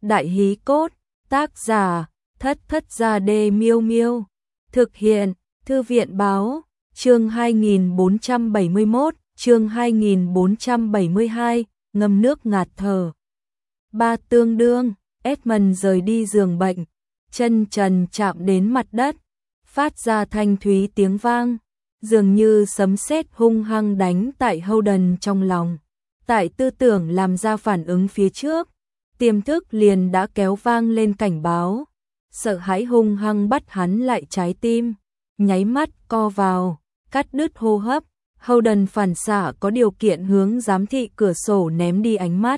Đại hí cốt, tác giả, Thất Thất Gia Đê Miêu Miêu. Thực hiện, Thư viện báo, chương 2471, chương 2472, ngâm nước ngạt thở. Ba tương đương, Edmund rời đi giường bệnh, chân trần chạm đến mặt đất, phát ra thanh thúy tiếng vang, dường như sấm sét hung hăng đánh tại Howden trong lòng. Tại tư tưởng làm ra phản ứng phía trước, tiềm thức liền đã kéo vang lên cảnh báo, sợ hãi hung hăng bắt hắn lại trái tim, nháy mắt co vào, cắt đứt hô hấp. Howden phản xạ có điều kiện hướng giám thị cửa sổ ném đi ánh mắt,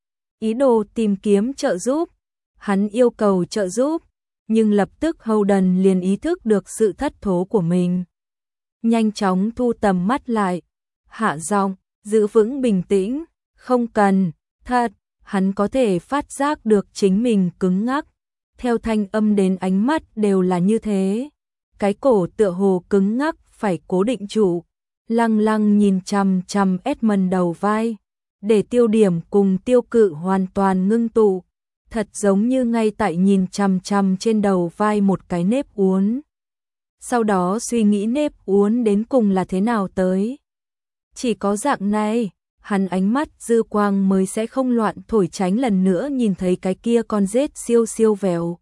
ý đồ tìm kiếm trợ giúp. Hắn yêu cầu trợ giúp, nhưng lập tức Howden liền ý thức được sự thất thố của mình. Nhanh chóng thu tầm mắt lại, hạ giọng, giữ vững bình tĩnh, không cần, thật. Hắn có thể phát giác được chính mình cứng ngắc, theo thanh âm đến ánh mắt đều là như thế. Cái cổ tựa hồ cứng ngắc phải cố định trụ, lăng lăng nhìn chằm chằm Edmund đầu vai, để tiêu điểm cùng tiêu cự hoàn toàn ngưng tụ, thật giống như ngay tại nhìn chằm chằm trên đầu vai một cái nếp uốn. Sau đó suy nghĩ nếp uốn đến cùng là thế nào tới. Chỉ có dạng này, hắn ánh mắt dư quang mới sẽ không loạn thổi tránh lần nữa nhìn thấy cái kia con rết siêu siêu vẹo.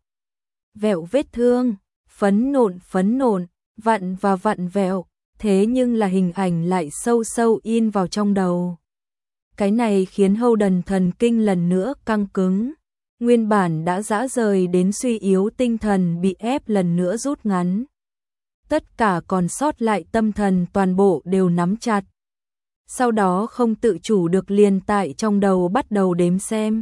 Vẹo vết thương, phấn nộn, vặn và vặn vẹo, thế nhưng là hình ảnh lại sâu sâu in vào trong đầu. Cái này khiến Howden thần kinh lần nữa căng cứng, nguyên bản đã rã rời đến suy yếu tinh thần bị ép lần nữa rút ngắn. Tất cả còn sót lại tâm thần toàn bộ đều nắm chặt. Sau đó không tự chủ được liền tại trong đầu bắt đầu đếm xem.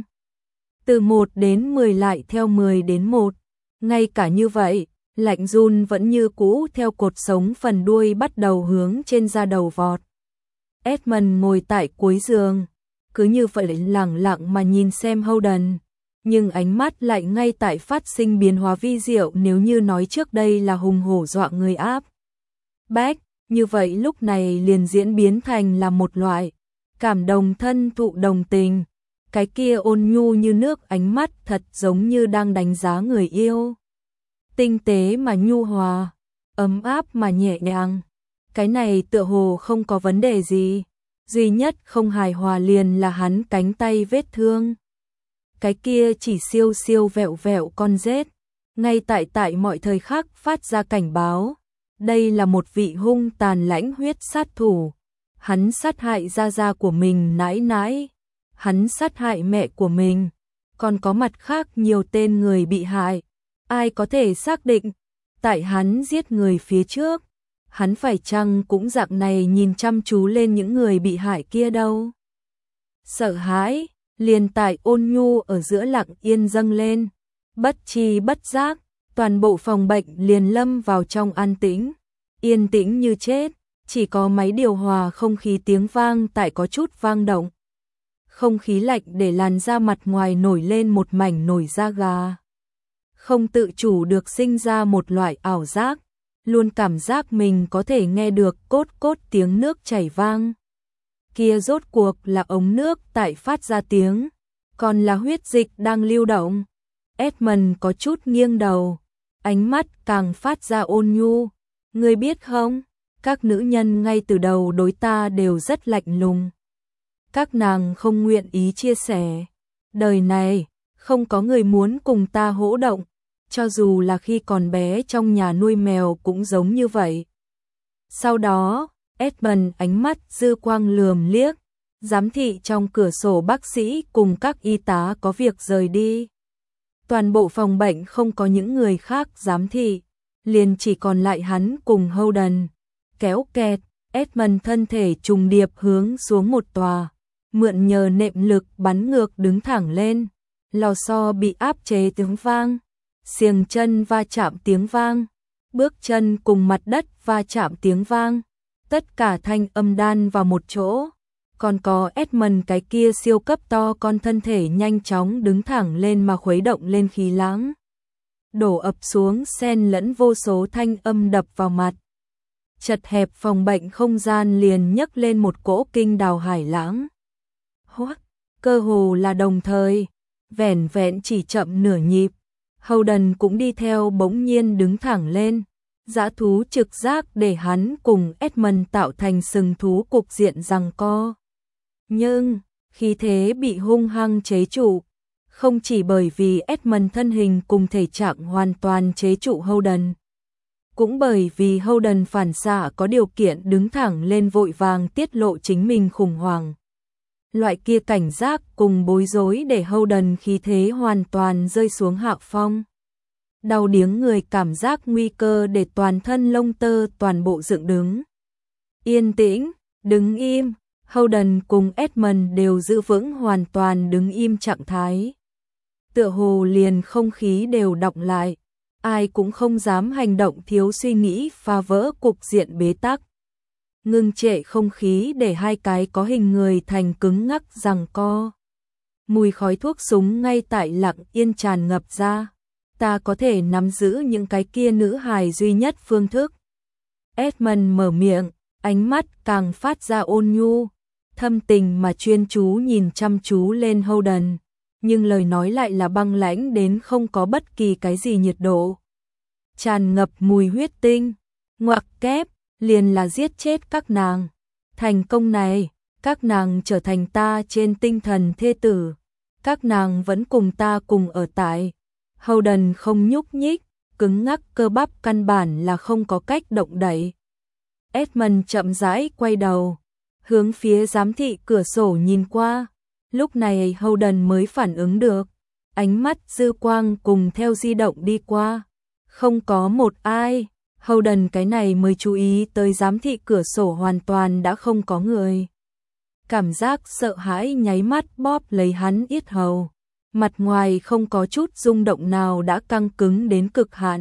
Từ 1 đến 10 lại theo 10 đến 1. Ngay cả như vậy, lạnh run vẫn như cũ theo cột sống phần đuôi bắt đầu hướng trên da đầu vọt. Edmund ngồi tại cuối giường, cứ như vậy lặng lặng mà nhìn xem Howden, nhưng ánh mắt lại ngay tại phát sinh biến hóa vi diệu. Nếu như nói trước đây là hùng hổ dọa người áp bách, như vậy lúc này liền diễn biến thành là một loại cảm đồng thân thụ đồng tình. Cái kia ôn nhu như nước ánh mắt thật giống như đang đánh giá người yêu. Tinh tế mà nhu hòa, ấm áp mà nhẹ nhàng. Cái này tựa hồ không có vấn đề gì. Duy nhất không hài hòa liền là hắn cánh tay vết thương. Cái kia chỉ siêu siêu vẹo vẹo con rết, ngay tại mọi thời khắc phát ra cảnh báo. Đây là một vị hung tàn lãnh huyết sát thủ. Hắn sát hại gia gia của mình nãi nãi. Hắn sát hại mẹ của mình. Còn có mặt khác nhiều tên người bị hại. Ai có thể xác định, tại hắn giết người phía trước, hắn phải chăng cũng dạng này nhìn chăm chú lên những người bị hại kia đâu. Sợ hãi, liền tại ôn nhu ở giữa lặng yên dâng lên. Bất tri bất giác, toàn bộ phòng bệnh liền lâm vào trong an tĩnh, yên tĩnh như chết, chỉ có máy điều hòa không khí tiếng vang tại có chút vang động. Không khí lạnh để làn da mặt ngoài nổi lên một mảnh nổi da gà. Không tự chủ được sinh ra một loại ảo giác, luôn cảm giác mình có thể nghe được cốt cốt tiếng nước chảy vang. Kia rốt cuộc là ống nước tại phát ra tiếng, còn là huyết dịch đang lưu động. Edmund có chút nghiêng đầu, ánh mắt càng phát ra ôn nhu. Ngươi biết không, các nữ nhân ngay từ đầu đối ta đều rất lạnh lùng. Các nàng không nguyện ý chia sẻ. Đời này, không có người muốn cùng ta hỗ động, cho dù là khi còn bé trong nhà nuôi mèo cũng giống như vậy. Sau đó, Edmund ánh mắt dư quang lườm liếc, giám thị trong cửa sổ bác sĩ cùng các y tá có việc rời đi. Toàn bộ phòng bệnh không có những người khác giám thị, liền chỉ còn lại hắn cùng Howden. Kéo kẹt, Edmund thân thể trùng điệp hướng xuống một tòa, mượn nhờ nệm lực bắn ngược đứng thẳng lên. Lò xo bị áp chế tiếng vang, xiềng chân va chạm tiếng vang, bước chân cùng mặt đất va chạm tiếng vang, tất cả thanh âm đan vào một chỗ. Còn có Edmund cái kia siêu cấp to con thân thể nhanh chóng đứng thẳng lên mà khuấy động lên khí lãng. Đổ ập xuống xen lẫn vô số thanh âm đập vào mặt. Chật hẹp phòng bệnh không gian liền nhấc lên một cỗ kinh đào hải lãng. Hoắc, cơ hồ là đồng thời, vẻn vẹn chỉ chậm nửa nhịp, Howden cũng đi theo bỗng nhiên đứng thẳng lên. Dã thú trực giác để hắn cùng Edmund tạo thành sừng thú cục diện giằng co. Nhưng, khí thế bị hung hăng chế trụ, không chỉ bởi vì Edmund thân hình cùng thể trạng hoàn toàn chế trụ Howden, cũng bởi vì Howden phản xạ có điều kiện đứng thẳng lên vội vàng tiết lộ chính mình khủng hoảng. Loại kia cảnh giác cùng bối rối để Howden khí thế hoàn toàn rơi xuống hạ phong. Đau điếng người cảm giác nguy cơ để toàn thân lông tơ toàn bộ dựng đứng. Yên tĩnh, đứng im, Howden cùng Edmund đều giữ vững hoàn toàn đứng im trạng thái. Tựa hồ liền không khí đều đọng lại, ai cũng không dám hành động thiếu suy nghĩ phá vỡ cục diện bế tắc. Ngưng trệ không khí để hai cái có hình người thành cứng ngắc giằng co. Mùi khói thuốc súng ngay tại lặng yên tràn ngập ra. Ta có thể nắm giữ những cái kia nữ hài duy nhất phương thức. Edmund mở miệng, ánh mắt càng phát ra ôn nhu, thâm tình mà chuyên chú nhìn chăm chú lên Howden, nhưng lời nói lại là băng lãnh đến không có bất kỳ cái gì nhiệt độ. Tràn ngập mùi huyết tinh, ngoặc kép, liền là giết chết các nàng. Thành công này, các nàng trở thành ta trên tinh thần thê tử. Các nàng vẫn cùng ta cùng ở tại. Howden không nhúc nhích, cứng ngắc cơ bắp căn bản là không có cách động đậy. Edmund chậm rãi quay đầu, hướng phía giám thị cửa sổ nhìn qua. Lúc này Howden mới phản ứng được, ánh mắt dư quang cùng theo di động đi qua. Không có một ai, Howden cái này mới chú ý tới giám thị cửa sổ hoàn toàn đã không có người. Cảm giác sợ hãi nháy mắt bóp lấy hắn yết hầu. Mặt ngoài không có chút rung động nào đã căng cứng đến cực hạn.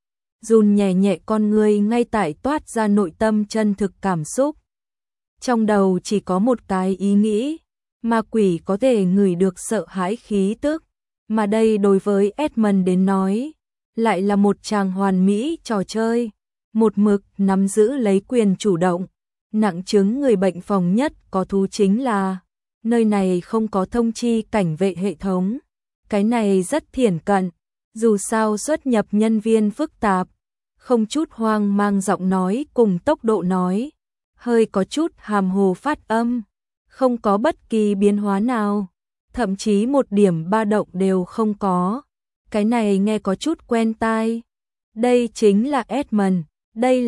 Run nhẹ nhẹ con người ngay tại toát ra nội tâm chân thực cảm xúc. Trong đầu chỉ có một cái ý nghĩ, ma quỷ có thể ngửi được sợ hãi khí tức, mà đây đối với Edmund đến nói, lại là một tràng hoàn mỹ trò chơi, một mực nắm giữ lấy quyền chủ động, nặng chứng người bệnh phòng nhất có thú chính là, nơi này không có thông chi cảnh vệ hệ thống. Cái này rất thiển cận, dù sao xuất nhập nhân viên phức tạp, không chút hoang mang giọng nói cùng tốc độ nói, hơi có chút hàm hồ phát âm, không có bất kỳ biến hóa nào, thậm chí một điểm ba động đều không có. Cái này nghe có chút quen tai. Đây chính là Edmund, đây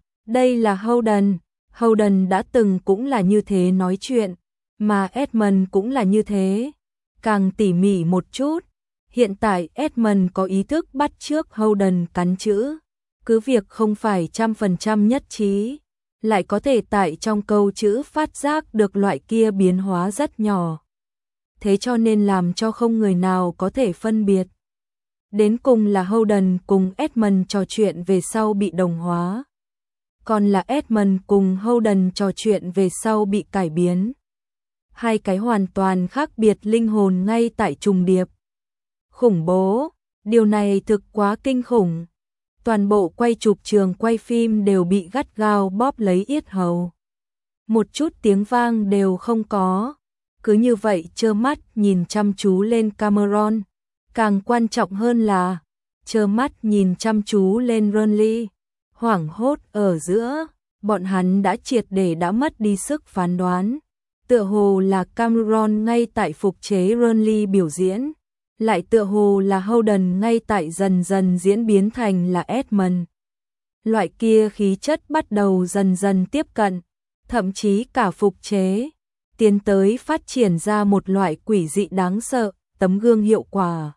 là Howden. Howden đã từng cũng là như thế nói chuyện, mà Edmund cũng là như thế. Càng tỉ mỉ một chút, hiện tại Edmund có ý thức bắt chước Howden cắn chữ, cứ việc không phải 100% nhất trí, lại có thể tại trong câu chữ phát giác được loại kia biến hóa rất nhỏ. Thế cho nên làm cho không người nào có thể phân biệt. Đến cùng là Howden cùng Edmund trò chuyện về sau bị đồng hóa, còn là Edmund cùng Howden trò chuyện về sau bị cải biến. Hai cái hoàn toàn khác biệt linh hồn ngay tại trùng điệp. Khủng bố, điều này thực quá kinh khủng. Toàn bộ quay chụp trường quay phim đều bị gắt gao bóp lấy yết hầu. Một chút tiếng vang đều không có. Cứ như vậy trơ mắt nhìn chăm chú lên Cameron. Càng quan trọng hơn là trơ mắt nhìn chăm chú lên Ronly. Hoảng hốt ở giữa, bọn hắn đã triệt để đã mất đi sức phán đoán. Tựa hồ là Cameron ngay tại phục chế Ronly biểu diễn, lại tựa hồ là Howden ngay tại dần dần diễn biến thành là Edmund. Loại kia khí chất bắt đầu dần dần tiếp cận, thậm chí cả phục chế, tiến tới phát triển ra một loại quỷ dị đáng sợ, tấm gương hiệu quả.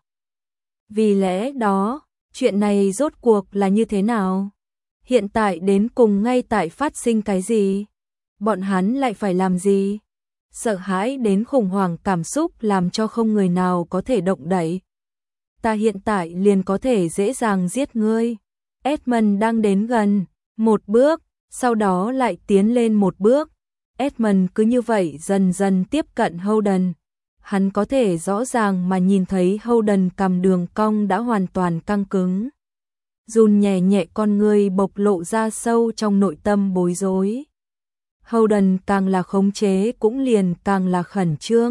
Vì lẽ đó, chuyện này rốt cuộc là như thế nào? Hiện tại đến cùng ngay tại phát sinh cái gì? Bọn hắn lại phải làm gì? Sợ hãi đến khủng hoảng cảm xúc làm cho không người nào có thể động đậy. Ta hiện tại liền có thể dễ dàng giết ngươi. Edmund đang đến gần, một bước, sau đó lại tiến lên một bước. Edmund cứ như vậy dần dần tiếp cận Howden. Hắn có thể rõ ràng mà nhìn thấy Howden cằm đường cong đã hoàn toàn căng cứng. Run nhẹ nhẹ con người bộc lộ ra sâu trong nội tâm bối rối. Howden càng là khống chế cũng liền càng là khẩn trương.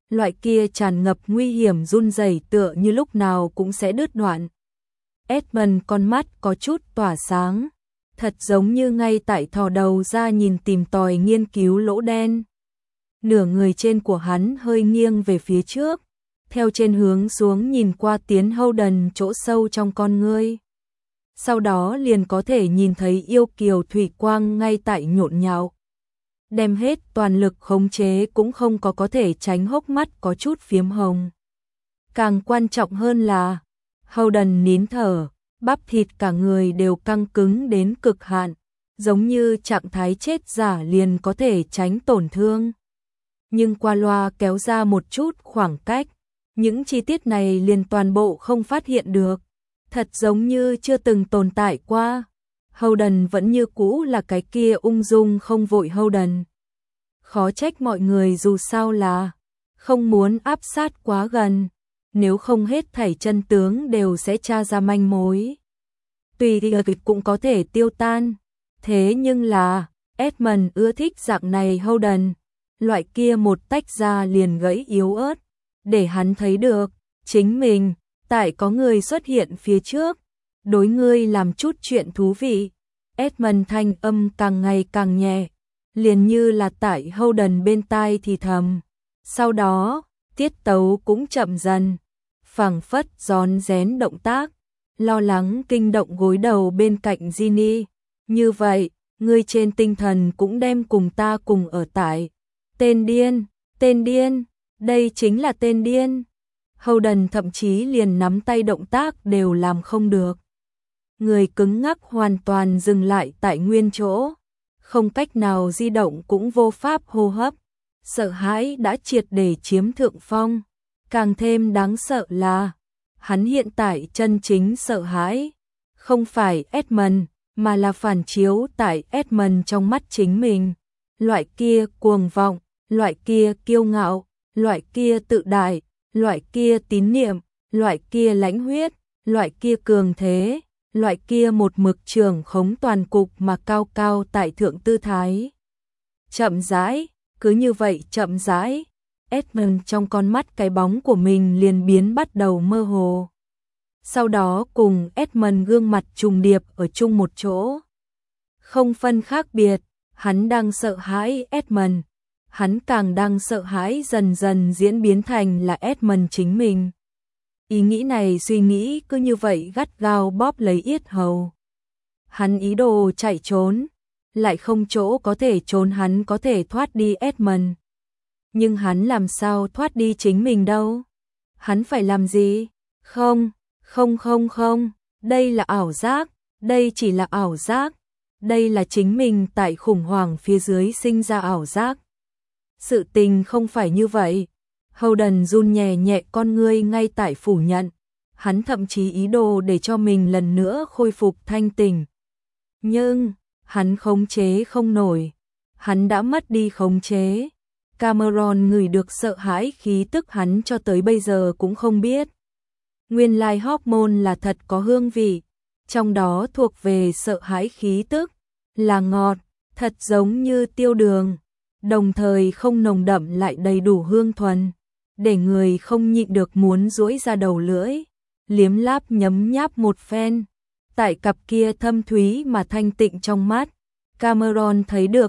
loại kia tràn ngập nguy hiểm run rẩy tựa như lúc nào cũng sẽ đứt đoạn. Edmund con mắt có chút tỏa sáng, thật giống như ngay tại thò đầu ra nhìn tìm tòi nghiên cứu lỗ đen. Nửa người trên của hắn hơi nghiêng về phía trước, theo trên hướng xuống nhìn qua tiến Howden chỗ sâu trong con ngươi. Sau đó liền có thể nhìn thấy yêu kiều thủy quang ngay tại nhộn nhạo. Đem hết toàn lực khống chế cũng không có thể tránh hốc mắt có chút phiếm hồng. Càng quan trọng hơn là, Howden nín thở, bắp thịt cả người đều căng cứng đến cực hạn, giống như trạng thái chết giả liền có thể tránh tổn thương. Nhưng qua loa kéo ra một chút khoảng cách, những chi tiết này liền toàn bộ không phát hiện được, thật giống như chưa từng tồn tại qua. Howden vẫn như cũ là cái kia ung dung không vội Howden. Khó trách mọi người dù sao là không muốn áp sát quá gần, nếu không hết thảy chân tướng đều sẽ tra ra manh mối. Tùy thì cũng có thể tiêu tan, thế nhưng là Edmund ưa thích dạng này Howden, loại kia một tách ra liền gãy yếu ớt, để hắn thấy được chính mình tại có người xuất hiện phía trước, đối ngươi làm chút chuyện thú vị. Edmund thanh âm càng ngày càng nhẹ, liền như là tại Howden bên tai thì thầm. Sau đó, tiết tấu cũng chậm dần, phảng phất rón rén động tác, lo lắng kinh động gối đầu bên cạnh Ginny. Như vậy, ngươi trên tinh thần cũng đem cùng ta cùng ở tại. Tên điên, đây chính là tên điên. Howden thậm chí liền nắm tay động tác đều làm không được. Người cứng ngắc hoàn toàn dừng lại tại nguyên chỗ, không cách nào di động cũng vô pháp hô hấp. Sợ hãi đã triệt để chiếm thượng phong. Càng thêm đáng sợ là, hắn hiện tại chân chính sợ hãi, không phải Edmund, mà là phản chiếu tại Edmund trong mắt chính mình. Loại kia cuồng vọng, loại kia kiêu ngạo, loại kia tự đại, loại kia tín niệm, loại kia lãnh huyết, loại kia cường thế, loại kia một mực trưởng khống toàn cục mà cao cao tại thượng tư thái. Chậm rãi, cứ như vậy chậm rãi, Edmund trong con mắt cái bóng của mình liền biến bắt đầu mơ hồ. Sau đó cùng Edmund gương mặt trùng điệp ở chung một chỗ. Không phân khác biệt, hắn đang sợ hãi Edmund, hắn càng đang sợ hãi dần dần diễn biến thành là Edmund chính mình. Ý nghĩ này suy nghĩ cứ như vậy gắt gao bóp lấy yết hầu. Hắn ý đồ chạy trốn, lại không chỗ có thể trốn, hắn có thể thoát đi Edmund. Nhưng hắn làm sao thoát đi chính mình đâu? Hắn phải làm gì? Không, đây là ảo giác, đây chỉ là ảo giác. Đây là chính mình tại khủng hoảng phía dưới sinh ra ảo giác. Sự tình không phải như vậy. Howden run nhẹ nhẹ con ngươi ngay tại phủ nhận. Hắn thậm chí ý đồ để cho mình lần nữa khôi phục thanh tỉnh. Nhưng, hắn khống chế không nổi. Hắn đã mất đi khống chế. Cameron ngửi được sợ hãi khí tức hắn cho tới bây giờ cũng không biết. Nguyên lai hormone là thật có hương vị. Trong đó thuộc về sợ hãi khí tức. Là ngọt, thật giống như tiêu đường. Đồng thời không nồng đậm lại đầy đủ hương thuần. Để người không nhịn được muốn duỗi ra đầu lưỡi. Liếm láp nhấm nháp một phen. Tại cặp kia thâm thúy mà thanh tịnh trong mắt. Cameron thấy được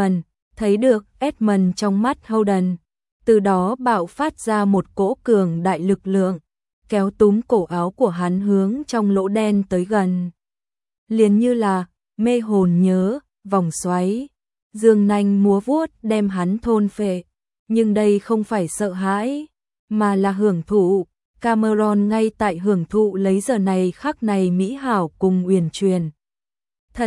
Edmund trong mắt Howden. Từ đó bạo phát ra một cỗ cường đại lực lượng. Kéo túm cổ áo của hắn hướng trong lỗ đen tới gần. Liền như là mê hồn nhớ, vòng xoáy. Dương nanh múa vuốt đem hắn thôn phệ. Nhưng đây không phải sợ hãi, mà là hưởng thụ. Cameron ngay tại hưởng thụ lấy giờ này khắc này mỹ hảo cùng uyển chuyển. Thật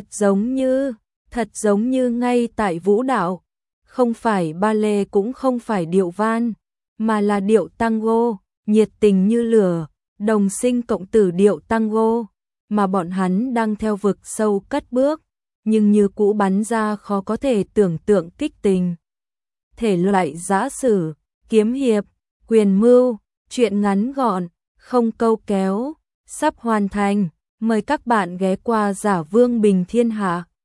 giống như ngay tại vũ đạo. Không phải ballet cũng không phải điệu van, mà là điệu tango, nhiệt tình như lửa, đồng sinh cộng tử điệu tango, mà bọn hắn đang theo vực sâu cất bước, nhưng như cũ bắn ra khó có thể tưởng tượng kích tình. Thể loại giã sử, kiếm hiệp, quyền mưu, truyện ngắn gọn, không câu kéo, sắp hoàn thành, mời các bạn ghé qua Giả Vương Bình Thiên Hạ.